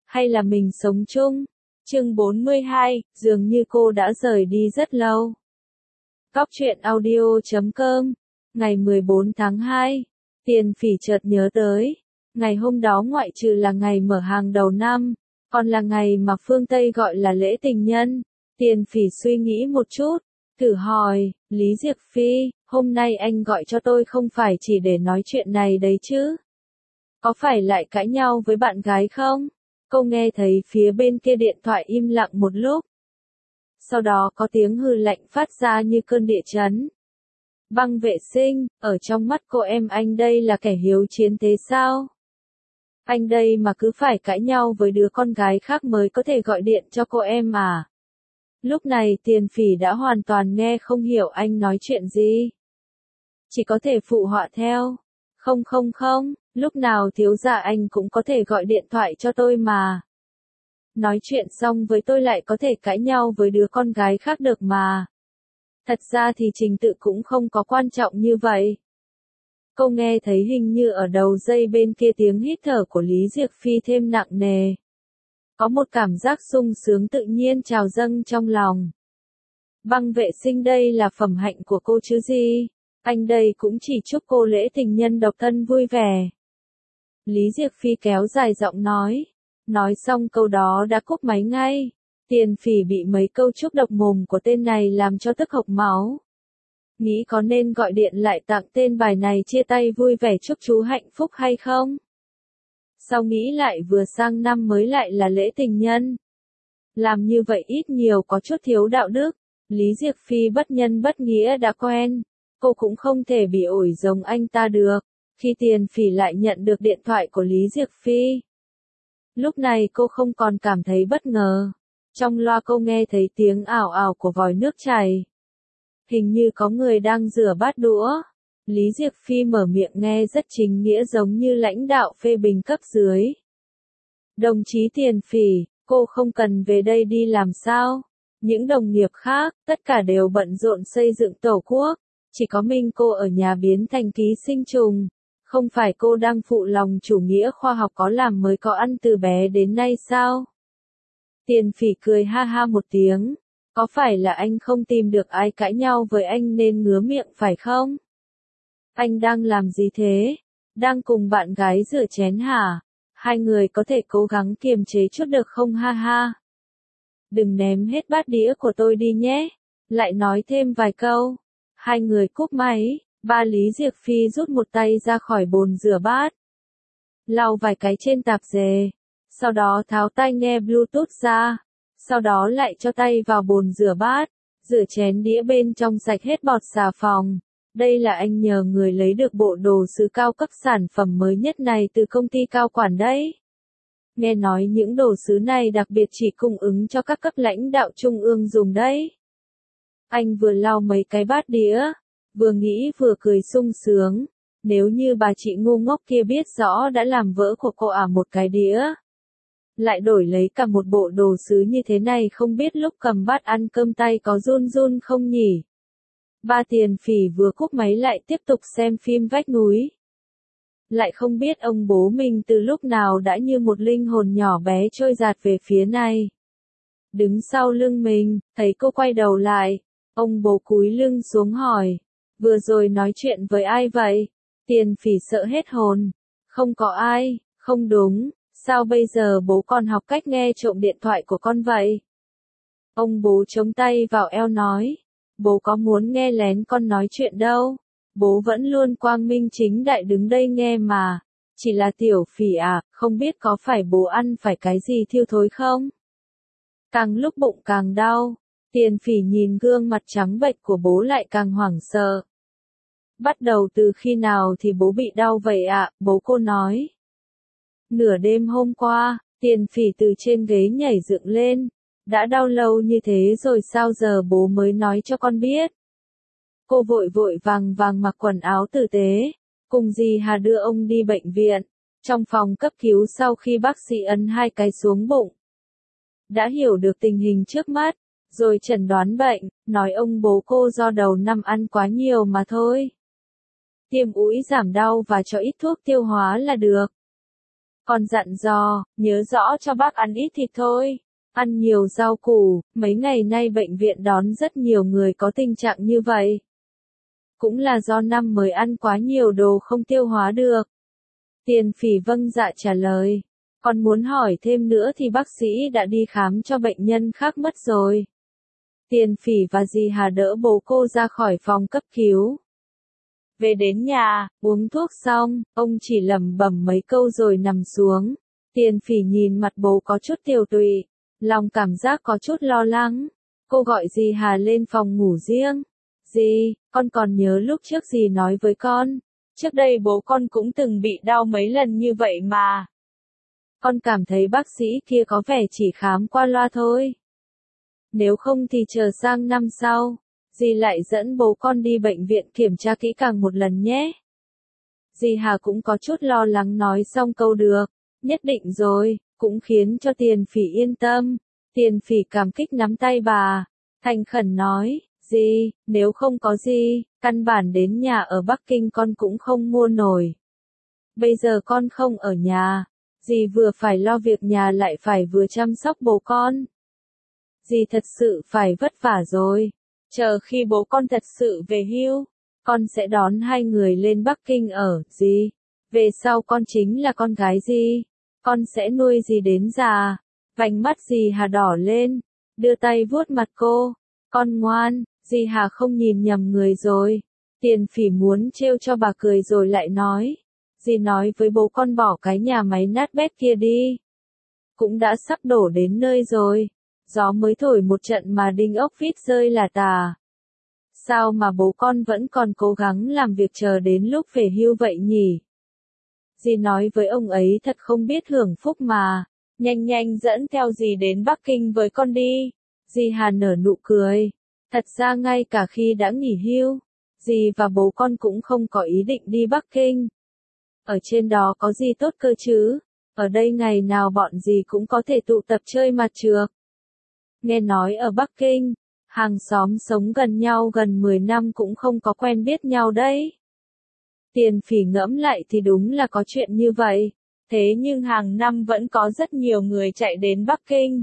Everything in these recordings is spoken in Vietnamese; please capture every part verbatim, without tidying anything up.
hay là mình sống chung? Chương bốn mươi hai, dường như cô đã rời đi rất lâu. Cóc truyện audio chấm com, ngày mười bốn tháng hai, Tiền Phỉ chợt nhớ tới. Ngày hôm đó ngoại trừ là ngày mở hàng đầu năm, còn là ngày mà phương Tây gọi là lễ tình nhân. Tiền Phỉ suy nghĩ một chút, thử hỏi, Lý Diệc Phi, hôm nay anh gọi cho tôi không phải chỉ để nói chuyện này đấy chứ? Có phải lại cãi nhau với bạn gái không? Cô nghe thấy phía bên kia điện thoại im lặng một lúc. Sau đó có tiếng hừ lạnh phát ra như cơn địa chấn. Băng vệ sinh, ở trong mắt cô em anh đây là kẻ hiếu chiến thế sao? Anh đây mà cứ phải cãi nhau với đứa con gái khác mới có thể gọi điện cho cô em à? Lúc này Tiền Phỉ đã hoàn toàn nghe không hiểu anh nói chuyện gì. Chỉ có thể phụ họa theo. Không không không, lúc nào thiếu gia anh cũng có thể gọi điện thoại cho tôi mà. Nói chuyện xong với tôi lại có thể cãi nhau với đứa con gái khác được mà. Thật ra thì trình tự cũng không có quan trọng như vậy. Cô nghe thấy hình như ở đầu dây bên kia tiếng hít thở của Lý Diệc Phi thêm nặng nề. Có một cảm giác sung sướng tự nhiên trào dâng trong lòng. Băng vệ sinh đây là phẩm hạnh của cô chứ gì? Anh đây cũng chỉ chúc cô lễ tình nhân độc thân vui vẻ. Lý Diệc Phi kéo dài giọng nói. Nói xong câu đó đã cúp máy ngay. Tiền Phỉ bị mấy câu chúc độc mồm của tên này làm cho tức hộc máu. Nghĩ có nên gọi điện lại tặng tên bài này chia tay vui vẻ chúc chú hạnh phúc hay không? Sau nghĩ lại vừa sang năm mới lại là lễ tình nhân. Làm như vậy ít nhiều có chút thiếu đạo đức. Lý Diệc Phi bất nhân bất nghĩa đã quen. Cô cũng không thể bị ổi giống anh ta được. Khi Tiền Phỉ lại nhận được điện thoại của Lý Diệc Phi. Lúc này cô không còn cảm thấy bất ngờ. Trong loa cô nghe thấy tiếng ảo ảo của vòi nước chảy. Hình như có người đang rửa bát đũa. Lý Diệc Phi mở miệng nghe rất chính nghĩa giống như lãnh đạo phê bình cấp dưới. Đồng chí Tiền Phỉ, cô không cần về đây đi làm sao? Những đồng nghiệp khác, tất cả đều bận rộn xây dựng tổ quốc. Chỉ có mình cô ở nhà biến thành ký sinh trùng. Không phải cô đang phụ lòng chủ nghĩa khoa học có làm mới có ăn từ bé đến nay sao? Tiền Phỉ cười ha ha một tiếng. Có phải là anh không tìm được ai cãi nhau với anh nên ngứa miệng phải không? Anh đang làm gì thế? Đang cùng bạn gái rửa chén hả? Hai người có thể cố gắng kiềm chế chút được không ha ha? Đừng ném hết bát đĩa của tôi đi nhé. Lại nói thêm vài câu. Hai người cúp máy. Ba Lý Diệc Phi rút một tay ra khỏi bồn rửa bát. Lau vài cái trên tạp dề. Sau đó tháo tai nghe Bluetooth ra. Sau đó lại cho tay vào bồn rửa bát. Rửa chén đĩa bên trong sạch hết bọt xà phòng. Đây là anh nhờ người lấy được bộ đồ sứ cao cấp sản phẩm mới nhất này từ công ty cao quản đấy. Nghe nói những đồ sứ này đặc biệt chỉ cung ứng cho các cấp lãnh đạo trung ương dùng đấy. Anh vừa lau mấy cái bát đĩa. Vừa nghĩ vừa cười sung sướng. Nếu như bà chị ngu ngốc kia biết rõ đã làm vỡ của cô à một cái đĩa. Lại đổi lấy cả một bộ đồ sứ như thế này không biết lúc cầm bát ăn cơm tay có run run không nhỉ? Ba Tiền Phỉ vừa cúp máy lại tiếp tục xem phim Vách Núi. Lại không biết ông bố mình từ lúc nào đã như một linh hồn nhỏ bé trôi dạt về phía này. Đứng sau lưng mình, thấy cô quay đầu lại. Ông bố cúi lưng xuống hỏi. Vừa rồi nói chuyện với ai vậy? Tiền Phỉ sợ hết hồn. Không có ai, không đúng. Sao bây giờ bố con học cách nghe trộm điện thoại của con vậy? Ông bố chống tay vào eo nói. Bố có muốn nghe lén con nói chuyện đâu. Bố vẫn luôn quang minh chính đại đứng đây nghe mà. Chỉ là Tiểu Phỉ à, không biết có phải bố ăn phải cái gì thiêu thối không? Càng lúc bụng càng đau. Tiền Phỉ nhìn gương mặt trắng bệch của bố lại càng hoảng sợ. Bắt đầu từ khi nào thì bố bị đau vậy ạ? Bố cô nói. Nửa đêm hôm qua, Tiền Phỉ từ trên ghế nhảy dựng lên. Đã đau lâu như thế rồi sao giờ bố mới nói cho con biết? Cô vội vội vàng vàng mặc quần áo tử tế. Cùng dì Hà đưa ông đi bệnh viện. Trong phòng cấp cứu sau khi bác sĩ ấn hai cái xuống bụng. Đã hiểu được tình hình trước mắt. Rồi chẩn đoán bệnh, nói ông bố cô do đầu năm ăn quá nhiều mà thôi. Tiêm úi giảm đau và cho ít thuốc tiêu hóa là được. Còn dặn dò, nhớ rõ cho bác ăn ít thịt thôi. Ăn nhiều rau củ, mấy ngày nay bệnh viện đón rất nhiều người có tình trạng như vậy. Cũng là do năm mới ăn quá nhiều đồ không tiêu hóa được. Tiền Phỉ vâng dạ trả lời. Còn muốn hỏi thêm nữa thì bác sĩ đã đi khám cho bệnh nhân khác mất rồi. Tiền Phỉ và dì Hà đỡ bố cô ra khỏi phòng cấp cứu. Về đến nhà, uống thuốc xong, ông chỉ lẩm bẩm mấy câu rồi nằm xuống. Tiền Phỉ nhìn mặt bố có chút tiều tụy, lòng cảm giác có chút lo lắng. Cô gọi dì Hà lên phòng ngủ riêng. Dì, con còn nhớ lúc trước dì nói với con. Trước đây bố con cũng từng bị đau mấy lần như vậy mà. Con cảm thấy bác sĩ kia có vẻ chỉ khám qua loa thôi. Nếu không thì chờ sang năm sau, dì lại dẫn bố con đi bệnh viện kiểm tra kỹ càng một lần nhé. Dì Hà cũng có chút lo lắng nói xong câu được, nhất định rồi, cũng khiến cho Tiền Phỉ yên tâm. Tiền Phỉ cảm kích nắm tay bà, thành khẩn nói, dì, nếu không có dì, căn bản đến nhà ở Bắc Kinh con cũng không mua nổi. Bây giờ con không ở nhà, dì vừa phải lo việc nhà lại phải vừa chăm sóc bố con. Dì thật sự phải vất vả rồi. Chờ khi bố con thật sự về hưu, con sẽ đón hai người lên Bắc Kinh ở, dì. Về sau con chính là con gái dì. Con sẽ nuôi dì đến già. Vành mắt dì Hà đỏ lên, đưa tay vuốt mặt cô. Con ngoan, dì Hà không nhìn nhầm người rồi. Tiền Phỉ muốn trêu cho bà cười rồi lại nói. Dì nói với bố con bỏ cái nhà máy nát bét kia đi. Cũng đã sắp đổ đến nơi rồi. Gió mới thổi một trận mà đinh ốc vít rơi là tà. Sao mà bố con vẫn còn cố gắng làm việc chờ đến lúc về hưu vậy nhỉ? Dì nói với ông ấy thật không biết hưởng phúc mà. Nhanh nhanh dẫn theo dì đến Bắc Kinh với con đi. Dì Hà nở nụ cười. Thật ra ngay cả khi đã nghỉ hưu, dì và bố con cũng không có ý định đi Bắc Kinh. Ở trên đó có gì tốt cơ chứ? Ở đây ngày nào bọn dì cũng có thể tụ tập chơi mặt trược. Nghe nói ở Bắc Kinh, hàng xóm sống gần nhau gần mười năm cũng không có quen biết nhau đấy. Tiền Phỉ ngẫm lại thì đúng là có chuyện như vậy. Thế nhưng hàng năm vẫn có rất nhiều người chạy đến Bắc Kinh.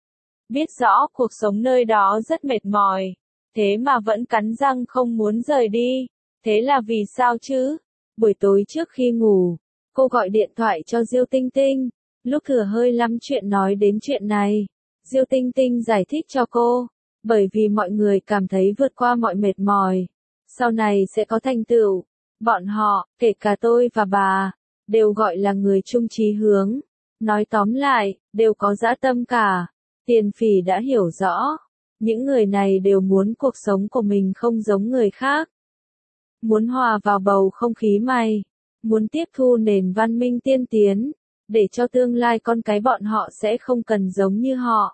Biết rõ cuộc sống nơi đó rất mệt mỏi. Thế mà vẫn cắn răng không muốn rời đi. Thế là vì sao chứ? Buổi tối trước khi ngủ, cô gọi điện thoại cho Diêu Tinh Tinh. Lúc thừa hơi lắm chuyện nói đến chuyện này. Diêu Tinh Tinh giải thích cho cô, bởi vì mọi người cảm thấy vượt qua mọi mệt mỏi, sau này sẽ có thành tựu. Bọn họ, kể cả tôi và bà, đều gọi là người chung chí hướng. Nói tóm lại, đều có dã tâm cả. Tiền Phỉ đã hiểu rõ, những người này đều muốn cuộc sống của mình không giống người khác. Muốn hòa vào bầu không khí may, muốn tiếp thu nền văn minh tiên tiến, để cho tương lai con cái bọn họ sẽ không cần giống như họ.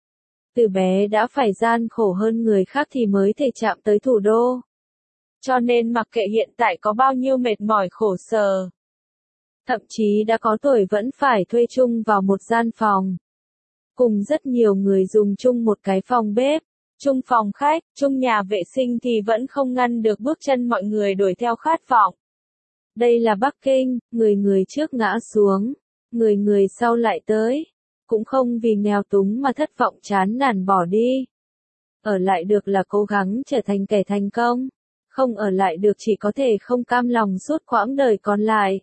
Từ bé đã phải gian khổ hơn người khác thì mới thể chạm tới thủ đô. Cho nên mặc kệ hiện tại có bao nhiêu mệt mỏi khổ sở, thậm chí đã có tuổi vẫn phải thuê chung vào một gian phòng. Cùng rất nhiều người dùng chung một cái phòng bếp, chung phòng khách, chung nhà vệ sinh thì vẫn không ngăn được bước chân mọi người đuổi theo khát vọng. Đây là Bắc Kinh, người người trước ngã xuống, người người sau lại tới. Cũng không vì nghèo túng mà thất vọng chán nản bỏ đi. Ở lại được là cố gắng trở thành kẻ thành công. Không ở lại được chỉ có thể không cam lòng suốt quãng đời còn lại.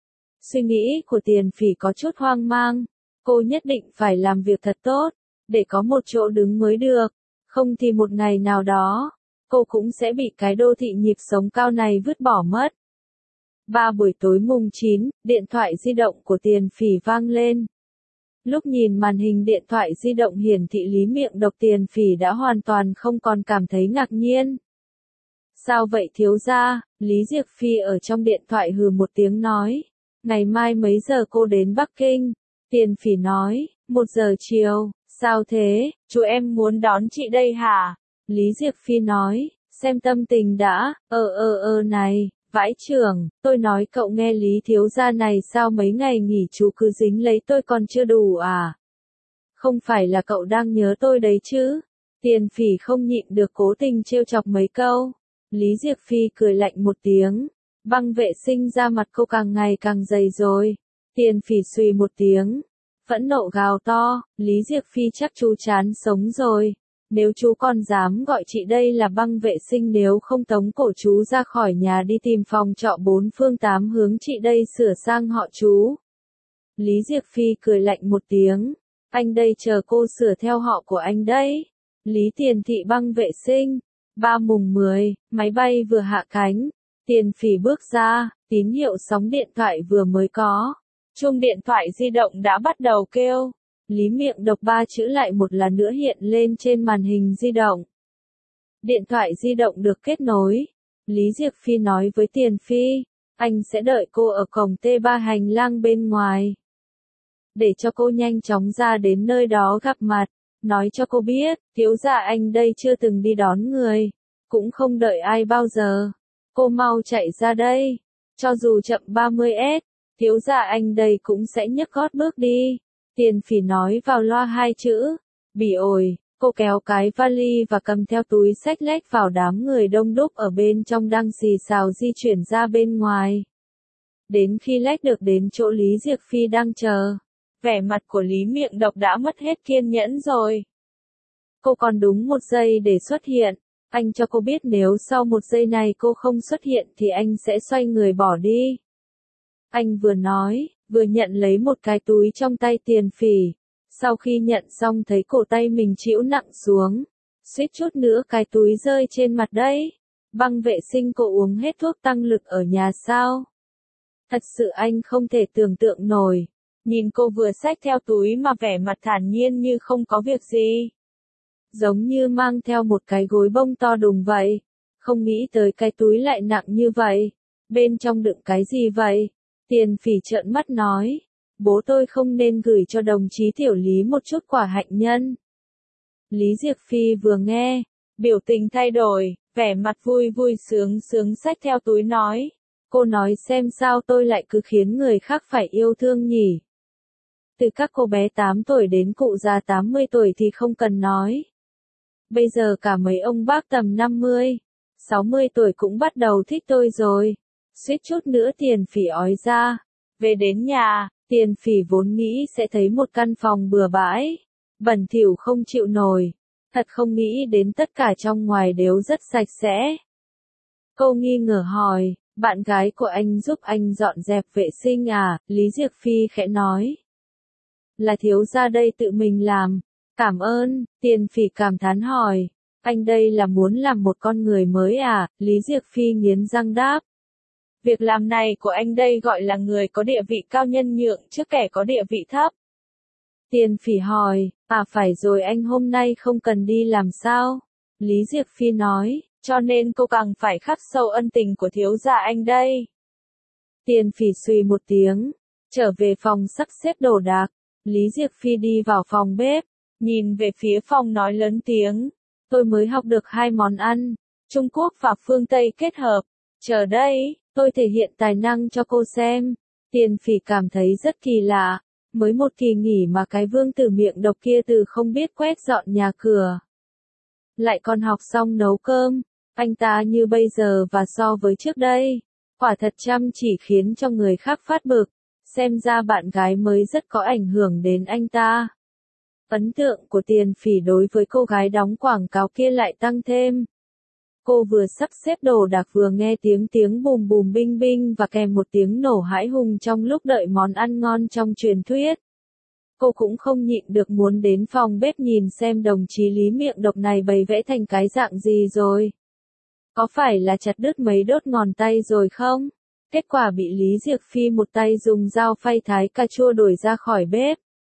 Suy nghĩ của Tiền Phỉ có chút hoang mang. Cô nhất định phải làm việc thật tốt, để có một chỗ đứng mới được. Không thì một ngày nào đó, cô cũng sẽ bị cái đô thị nhịp sống cao này vứt bỏ mất. Ba buổi tối mùng chín, điện thoại di động của Tiền Phỉ vang lên. Lúc nhìn màn hình điện thoại di động hiển thị Lý Miệng Độc, Tiền Phỉ đã hoàn toàn không còn cảm thấy ngạc nhiên. Sao vậy thiếu gia? Lý Diệc Phi ở trong điện thoại hừ một tiếng nói. Ngày mai mấy giờ cô đến Bắc Kinh? Tiền Phỉ nói, một giờ chiều. Sao thế, chú em muốn đón chị đây hả? Lý Diệc Phi nói, xem tâm tình đã, ơ ơ ơ này. Vãi trưởng, tôi nói cậu nghe Lý thiếu gia này sao mấy ngày nghỉ chú cứ dính lấy tôi còn chưa đủ à? Không phải là cậu đang nhớ tôi đấy chứ? Tiền Phỉ không nhịn được cố tình trêu chọc mấy câu. Lý Diệc Phi cười lạnh một tiếng. Băng vệ sinh ra mặt cô càng ngày càng dày rồi. Tiền Phỉ xùy một tiếng, phẫn nộ gào to, Lý Diệc Phi chắc chú chán sống rồi. Nếu chú còn dám gọi chị đây là băng vệ sinh, nếu không tống cổ chú ra khỏi nhà đi tìm phòng trọ bốn phương tám hướng, chị đây sửa sang họ chú. Lý Diệc Phi cười lạnh một tiếng, anh đây chờ cô sửa theo họ của anh đấy. Lý Tiền Thị băng vệ sinh. Ba mùng mười, máy bay vừa hạ cánh. Tiền Phỉ bước ra, tín hiệu sóng điện thoại vừa mới có. Chuông điện thoại di động đã bắt đầu kêu. Lý Miệng Độc ba chữ lại một lần nữa hiện lên trên màn hình di động. Điện thoại di động được kết nối. Lý Diệc Phi nói với Tiền Phi, anh sẽ đợi cô ở cổng T ba hành lang bên ngoài. Để cho cô nhanh chóng ra đến nơi đó gặp mặt. Nói cho cô biết, thiếu gia anh đây chưa từng đi đón người. Cũng không đợi ai bao giờ. Cô mau chạy ra đây. Cho dù chậm ba mươi phút, thiếu gia anh đây cũng sẽ nhấc gót bước đi. Tiền Phỉ nói vào loa hai chữ. Bỉ ổi, cô kéo cái vali và cầm theo túi xách lách vào đám người đông đúc ở bên trong đang xì xào di chuyển ra bên ngoài. Đến khi lách được đến chỗ Lý Diệc Phi đang chờ, vẻ mặt của Lý Miệng Độc đã mất hết kiên nhẫn rồi. Cô còn đúng một giây để xuất hiện. Anh cho cô biết nếu sau một giây này cô không xuất hiện thì anh sẽ xoay người bỏ đi. Anh vừa nói, vừa nhận lấy một cái túi trong tay Tiền Phỉ. Sau khi nhận xong thấy cổ tay mình chịu nặng xuống. Suýt chút nữa cái túi rơi trên mặt đấy. Băng vệ sinh, cô uống hết thuốc tăng lực ở nhà sao? Thật sự anh không thể tưởng tượng nổi. Nhìn cô vừa xách theo túi mà vẻ mặt thản nhiên như không có việc gì. Giống như mang theo một cái gối bông to đùng vậy. Không nghĩ tới cái túi lại nặng như vậy. Bên trong đựng cái gì vậy? Tiền Phỉ trợn mắt nói. Bố tôi không nên gửi cho đồng chí Tiểu Lý một chút quả hạnh nhân. Lý Diệc Phi vừa nghe, biểu tình thay đổi, vẻ mặt vui vui sướng sướng xách theo túi nói. Cô nói xem sao tôi lại cứ khiến người khác phải yêu thương nhỉ? Từ các cô bé tám tuổi đến cụ già tám mươi tuổi thì không cần nói. Bây giờ cả mấy ông bác tầm năm mươi, sáu mươi tuổi cũng bắt đầu thích tôi rồi. Suýt chút nữa Tiền Phỉ ói ra. Về đến nhà, Tiền Phỉ vốn nghĩ sẽ thấy một căn phòng bừa bãi, bẩn thỉu không chịu nổi. Thật không nghĩ đến tất cả trong ngoài đều rất sạch sẽ. Cô nghi ngờ hỏi, bạn gái của anh giúp anh dọn dẹp vệ sinh à? Lý Diệc Phi khẽ nói. Là thiếu gia đây tự mình làm. Cảm ơn. Tiền Phỉ cảm thán hỏi. Anh đây là muốn làm một con người mới à? Lý Diệc Phi nghiến răng đáp. Việc làm này của anh đây gọi là người có địa vị cao nhân nhượng trước kẻ có địa vị thấp. Tiền Phỉ hỏi, à phải rồi, anh hôm nay không cần đi làm sao? Lý Diệc Phi nói, cho nên cô càng phải khắc sâu ân tình của thiếu gia anh đây. Tiền Phỉ xùy một tiếng, trở về phòng sắp xếp đồ đạc. Lý Diệc Phi đi vào phòng bếp, nhìn về phía phòng nói lớn tiếng. Tôi mới học được hai món ăn, Trung Quốc và phương Tây kết hợp. Chờ đây, tôi thể hiện tài năng cho cô xem. Tiền Phỉ cảm thấy rất kỳ lạ. Mới một kỳ nghỉ mà cái vương tử miệng độc kia từ không biết quét dọn nhà cửa, lại còn học xong nấu cơm. Anh ta như bây giờ và so với trước đây, quả thật chăm chỉ khiến cho người khác phát bực. Xem ra bạn gái mới rất có ảnh hưởng đến anh ta. Ấn tượng của Tiền Phỉ đối với cô gái đóng quảng cáo kia lại tăng thêm. Cô vừa sắp xếp đồ đạc vừa nghe tiếng tiếng bùm bùm binh binh và kèm một tiếng nổ hãi hùng trong lúc đợi món ăn ngon trong truyền thuyết. Cô cũng không nhịn được muốn đến phòng bếp nhìn xem đồng chí Lý Miệng Độc này bày vẽ thành cái dạng gì rồi. Có phải là chặt đứt mấy đốt ngón tay rồi không? Kết quả bị Lý Diệc Phi một tay dùng dao phay thái cà chua đuổi ra khỏi bếp.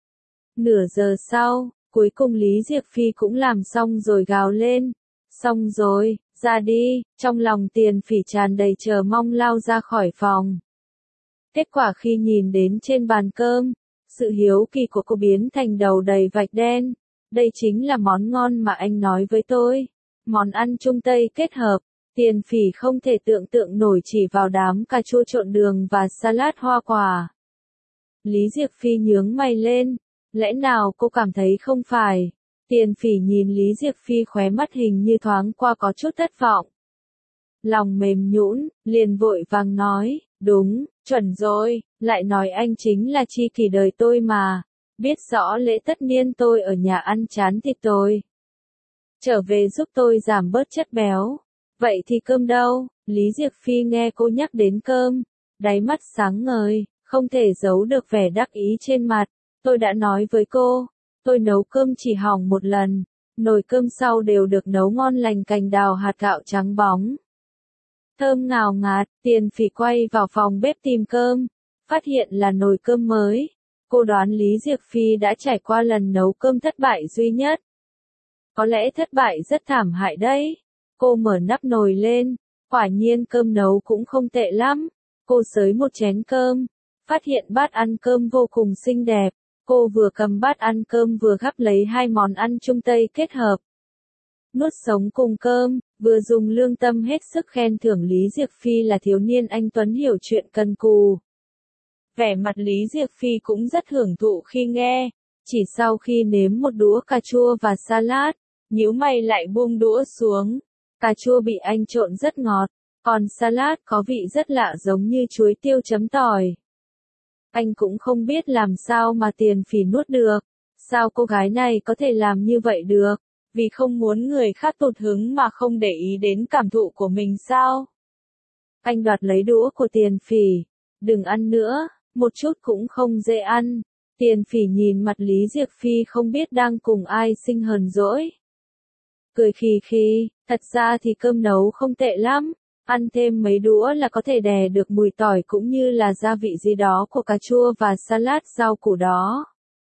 Nửa giờ sau, cuối cùng Lý Diệc Phi cũng làm xong rồi gào lên. Xong rồi, ra đi. Trong lòng Tiền Phỉ tràn đầy chờ mong lao ra khỏi phòng. Kết quả khi nhìn đến trên bàn cơm, sự hiếu kỳ của cô biến thành đầu đầy vạch đen. Đây chính là món ngon mà anh nói với tôi. Món ăn Trung Tây kết hợp. Tiền Phỉ không thể tưởng tượng nổi chỉ vào đám cà chua trộn đường và salad hoa quả. Lý Diệc Phi nhướng mày lên. Lẽ nào cô cảm thấy không phải? Tiền Phỉ nhìn Lý Diệc Phi khóe mắt hình như thoáng qua có chút thất vọng. Lòng mềm nhũn, liền vội vàng nói, Đúng, chuẩn rồi, lại nói anh chính là tri kỷ đời tôi mà. Biết rõ lễ tất niên tôi ở nhà ăn chán thịt tôi. Trở về giúp tôi giảm bớt chất béo. Vậy thì cơm đâu? Lý Diệc Phi nghe cô nhắc đến cơm. Đáy mắt sáng ngời, không thể giấu được vẻ đắc ý trên mặt. Tôi đã nói với cô, tôi nấu cơm chỉ hỏng một lần. Nồi cơm sau đều được nấu ngon lành cành đào hạt gạo trắng bóng. Thơm ngào ngạt, Tiền Phỉ quay vào phòng bếp tìm cơm. Phát hiện là nồi cơm mới. Cô đoán Lý Diệc Phi đã trải qua lần nấu cơm thất bại duy nhất. Có lẽ thất bại rất thảm hại đấy. Cô mở nắp nồi lên, quả nhiên cơm nấu cũng không tệ lắm. Cô xới một chén cơm, phát hiện bát ăn cơm vô cùng xinh đẹp. Cô vừa cầm bát ăn cơm vừa gắp lấy hai món ăn Trung Tây kết hợp. Nuốt sống cùng cơm, vừa dùng lương tâm hết sức khen thưởng Lý Diệc Phi là thiếu niên anh tuấn hiểu chuyện cần cù. Vẻ mặt Lý Diệc Phi cũng rất hưởng thụ khi nghe, chỉ sau khi nếm một đũa cà chua và salad, nhíu mày lại buông đũa xuống. Cà chua bị anh trộn rất ngọt, còn salad có vị rất lạ giống như chuối tiêu chấm tỏi. Anh cũng không biết làm sao mà Tiền Phỉ nuốt được. Sao cô gái này có thể làm như vậy được? Vì không muốn người khác tụt hứng mà không để ý đến cảm thụ của mình sao? Anh đoạt lấy đũa của Tiền Phỉ. Đừng ăn nữa, một chút cũng không dễ ăn. Tiền Phỉ nhìn mặt Lý Diệc Phi không biết đang cùng ai sinh hờn dỗi. Cười khì khì, thật ra thì cơm nấu không tệ lắm. Ăn thêm mấy đũa là có thể đè được mùi tỏi cũng như là gia vị gì đó của cà chua và salad rau củ đó.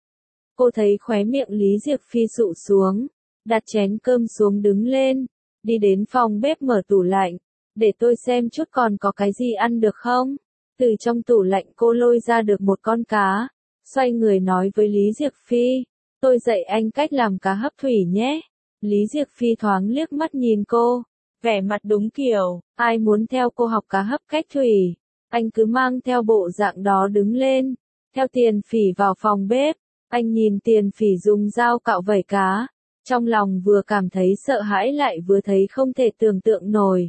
Cô thấy khóe miệng Lý Diệc Phi sụ xuống, đặt chén cơm xuống đứng lên, đi đến phòng bếp mở tủ lạnh, để tôi xem chút còn có cái gì ăn được không. Từ trong tủ lạnh cô lôi ra được một con cá, xoay người nói với Lý Diệc Phi, tôi dạy anh cách làm cá hấp thủy nhé. Lý Diệc Phi thoáng liếc mắt nhìn cô, vẻ mặt đúng kiểu, ai muốn theo cô học cá hấp cách thủy, anh cứ mang theo bộ dạng đó đứng lên, theo Tiền Phỉ vào phòng bếp, anh nhìn Tiền Phỉ dùng dao cạo vảy cá, trong lòng vừa cảm thấy sợ hãi lại vừa thấy không thể tưởng tượng nổi.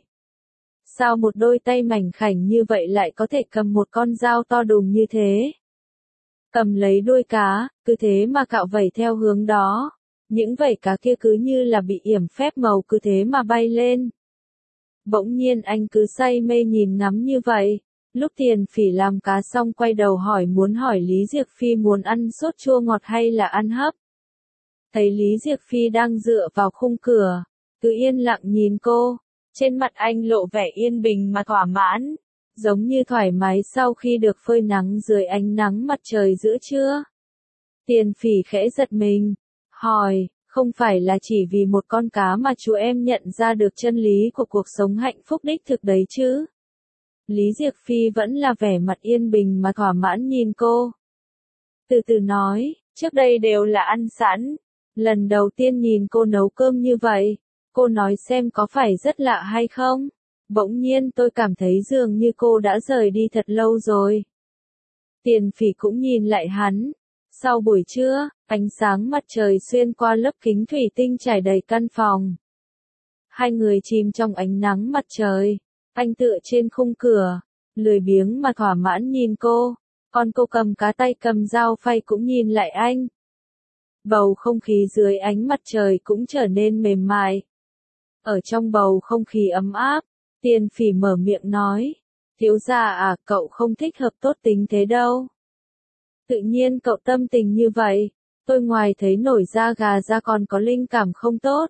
Sao một đôi tay mảnh khảnh như vậy lại có thể cầm một con dao to đùng như thế? Cầm lấy đuôi cá, cứ thế mà cạo vảy theo hướng đó. Những vảy cá kia cứ như là bị yểm phép màu cứ thế mà bay lên. Bỗng nhiên anh cứ say mê nhìn ngắm như vậy. Lúc Tiền Phỉ làm cá xong quay đầu hỏi muốn hỏi Lý Diệc Phi muốn ăn sốt chua ngọt hay là ăn hấp. Thấy Lý Diệc Phi đang dựa vào khung cửa, cứ yên lặng nhìn cô. Trên mặt anh lộ vẻ yên bình mà thỏa mãn, giống như thoải mái sau khi được phơi nắng dưới ánh nắng mặt trời giữa trưa. Tiền Phỉ khẽ giật mình, hỏi, không phải là chỉ vì một con cá mà chú em nhận ra được chân lý của cuộc sống hạnh phúc đích thực đấy chứ? Lý Diệc Phi vẫn là vẻ mặt yên bình mà thỏa mãn nhìn cô. Từ từ nói, trước đây đều là ăn sẵn. Lần đầu tiên nhìn cô nấu cơm như vậy, cô nói xem có phải rất lạ hay không? Bỗng nhiên tôi cảm thấy dường như cô đã rời đi thật lâu rồi. Tiền Phỉ cũng nhìn lại hắn. Sau buổi trưa, ánh sáng mặt trời xuyên qua lớp kính thủy tinh trải đầy căn phòng. Hai người chìm trong ánh nắng mặt trời. Anh tựa trên khung cửa, lười biếng mà thỏa mãn nhìn cô. Còn cô cầm cá tay cầm dao phay cũng nhìn lại anh. Bầu không khí dưới ánh mặt trời cũng trở nên mềm mại. Ở trong bầu không khí ấm áp, Tiền Phỉ mở miệng nói, thiếu gia à, cậu không thích hợp tốt tính thế đâu. Tự nhiên cậu tâm tình như vậy, tôi ngoài thấy nổi da gà ra còn có linh cảm không tốt.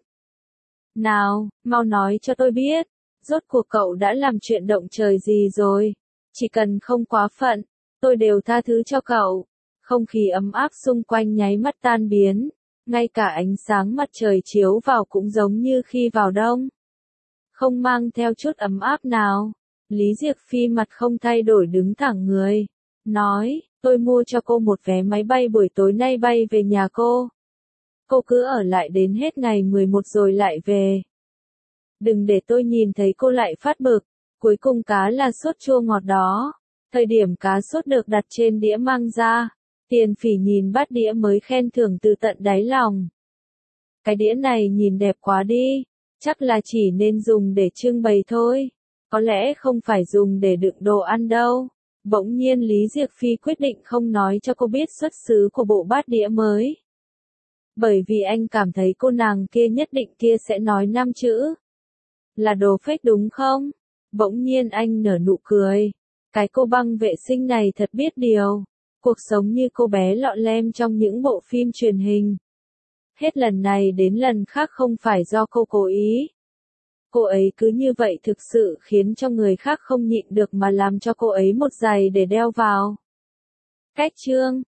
Nào, mau nói cho tôi biết, rốt cuộc cậu đã làm chuyện động trời gì rồi, chỉ cần không quá phận, tôi đều tha thứ cho cậu. Không khí ấm áp xung quanh nháy mắt tan biến, ngay cả ánh sáng mặt trời chiếu vào cũng giống như khi vào đông. Không mang theo chút ấm áp nào, Lý Diệc Phi mặt không thay đổi đứng thẳng người, nói, tôi mua cho cô một vé máy bay buổi tối nay bay về nhà cô. Cô cứ ở lại đến hết ngày mười một rồi lại về. Đừng để tôi nhìn thấy cô lại phát bực, cuối cùng cá là sốt chua ngọt đó. Thời điểm cá sốt được đặt trên đĩa mang ra, Tiền Phỉ nhìn bát đĩa mới khen thưởng từ tận đáy lòng. Cái đĩa này nhìn đẹp quá đi, chắc là chỉ nên dùng để trưng bày thôi. có lẽ không phải dùng để đựng đồ ăn đâu. Bỗng nhiên Lý Diệc Phi quyết định không nói cho cô biết xuất xứ của bộ bát đĩa mới. Bởi vì anh cảm thấy cô nàng kia nhất định kia sẽ nói năm chữ. Là đồ fake đúng không? Bỗng nhiên anh nở nụ cười. Cái cô băng vệ sinh này thật biết điều. Cuộc sống như cô bé lọ lem trong những bộ phim truyền hình. Hết lần này đến lần khác không phải do cô cố ý. Cô ấy cứ như vậy thực sự khiến cho người khác không nhịn được mà làm cho cô ấy một giày để đeo vào. Cách chương